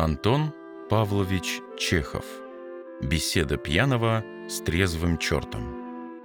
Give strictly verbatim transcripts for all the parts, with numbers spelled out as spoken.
Антон Павлович Чехов. Беседа пьяного с трезвым чертом.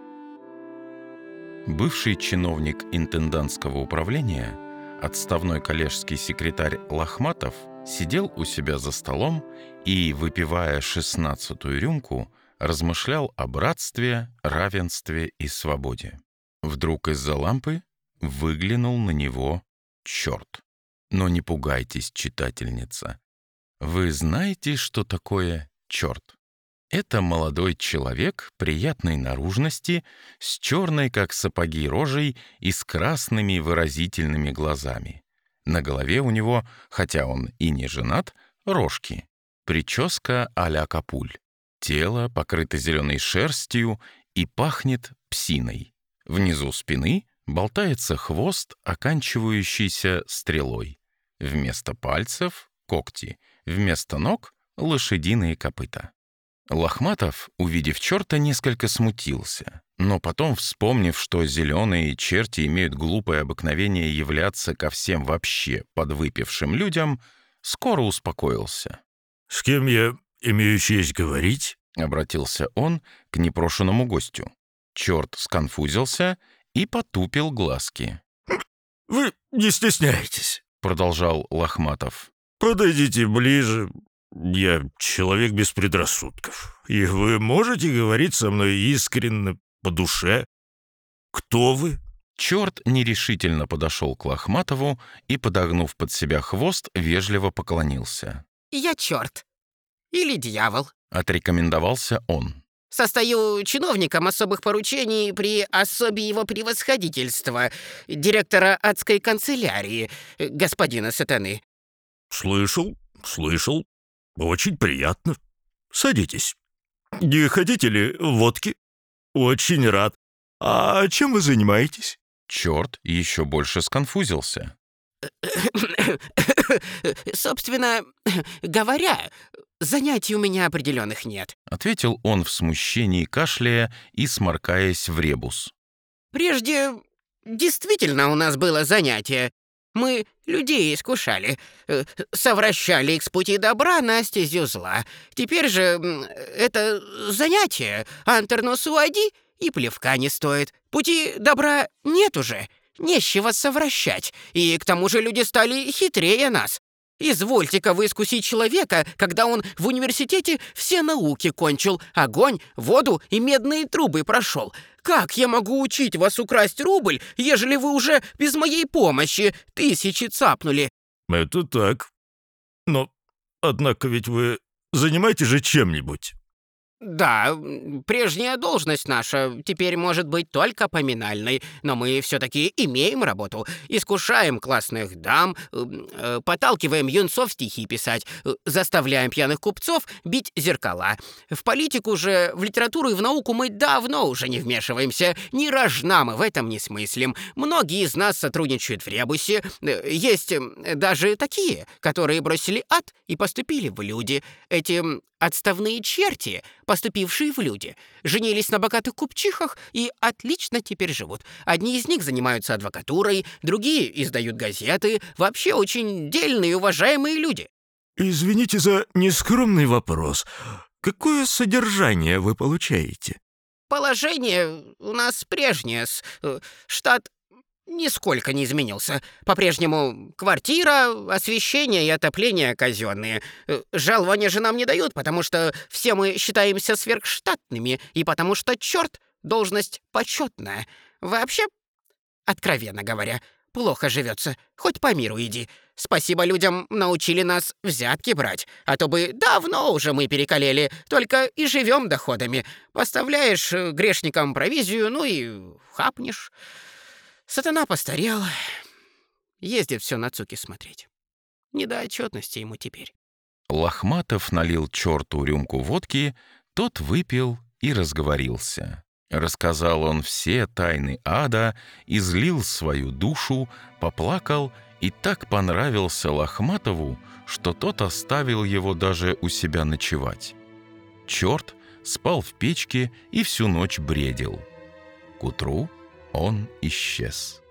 Бывший чиновник интендантского управления, отставной коллежский секретарь Лохматов, сидел у себя за столом и, выпивая шестнадцатую рюмку, размышлял о братстве, равенстве и свободе. Вдруг из-за лампы выглянул на него черт. Но не пугайтесь, читательница. Вы знаете, что такое черт? Это молодой человек приятной наружности, с черной, как сапоги, рожей и с красными выразительными глазами. На голове у него, хотя он и не женат, рожки. Прическа а-ля Капуль. Тело покрыто зеленой шерстью и пахнет псиной. Внизу спины болтается хвост, оканчивающийся стрелой. Вместо пальцев — когти, вместо ног — лошадиные копыта. Лохматов, увидев черта, несколько смутился, но потом, вспомнив, что зеленые черти имеют глупое обыкновение являться ко всем вообще подвыпившим людям, скоро успокоился. «С кем я имею честь говорить?» — обратился он к непрошенному гостю. Черт сконфузился и потупил глазки. «Вы не стесняйтесь», — продолжал Лохматов. «Подойдите ближе. Я человек без предрассудков, и вы можете говорить со мной искренне, по душе. Кто вы?» Черт нерешительно подошел к Лохматову и, подогнув под себя хвост, вежливо поклонился. «Я черт. Или дьявол», — отрекомендовался он. «Состою чиновником особых поручений при особе его превосходительства, директора адской канцелярии, господина Сатаны». «Слышал, слышал. Очень приятно. Садитесь. Не хотите ли водки? Очень рад. А чем вы занимаетесь?» Черт еще больше сконфузился. «Собственно говоря, занятий у меня определенных нет», — ответил он в смущении, кашляя и сморкаясь в ребус. «Прежде действительно у нас было занятие. Мы людей искушали, совращали их с пути добра на стезю зла. Теперь же это занятие антернус уади и плевка не стоит. Пути добра нет уже, не с чего совращать, и к тому же люди стали хитрее нас. Извольте-ка вы искусить человека, когда он в университете все науки кончил, огонь, воду и медные трубы прошел. Как я могу учить вас украсть рубль, ежели вы уже без моей помощи тысячи цапнули?» «Это так. Но, однако ведь вы занимаетесь же чем-нибудь?» «Да, прежняя должность наша теперь может быть только поминальной, но мы все-таки имеем работу. Искушаем классных дам, э, подталкиваем юнцов стихи писать, э, заставляем пьяных купцов бить зеркала. В политику же, в литературу и в науку мы давно уже не вмешиваемся, ни рожна мы в этом не смыслим. Многие из нас сотрудничают в ребусе, э, есть даже такие, которые бросили ад и поступили в люди. Эти отставные черти, поступившие в люди, женились на богатых купчихах и отлично теперь живут. Одни из них занимаются адвокатурой, другие издают газеты. Вообще очень дельные и уважаемые люди». «Извините за нескромный вопрос. Какое содержание вы получаете?» «Положение у нас прежнее. Штат нисколько не изменился. По-прежнему квартира, освещение и отопление казенные. Жалования же нам не дают, потому что все мы считаемся сверхштатными, и потому что черт — должность почетная. Вообще, откровенно говоря, плохо живется. Хоть по миру иди. Спасибо людям, научили нас взятки брать, а то бы давно уже мы перекалели, только и живем доходами. Поставляешь грешникам провизию, ну и хапнешь. Сатана постарел, ездит все на цуки смотреть. Не до отчетности ему теперь». Лохматов налил черту рюмку водки, тот выпил и разговорился. Рассказал он все тайны ада, излил свою душу, поплакал и так понравился Лохматову, что тот оставил его даже у себя ночевать. Черт спал в печке и всю ночь бредил. К утру он исчез.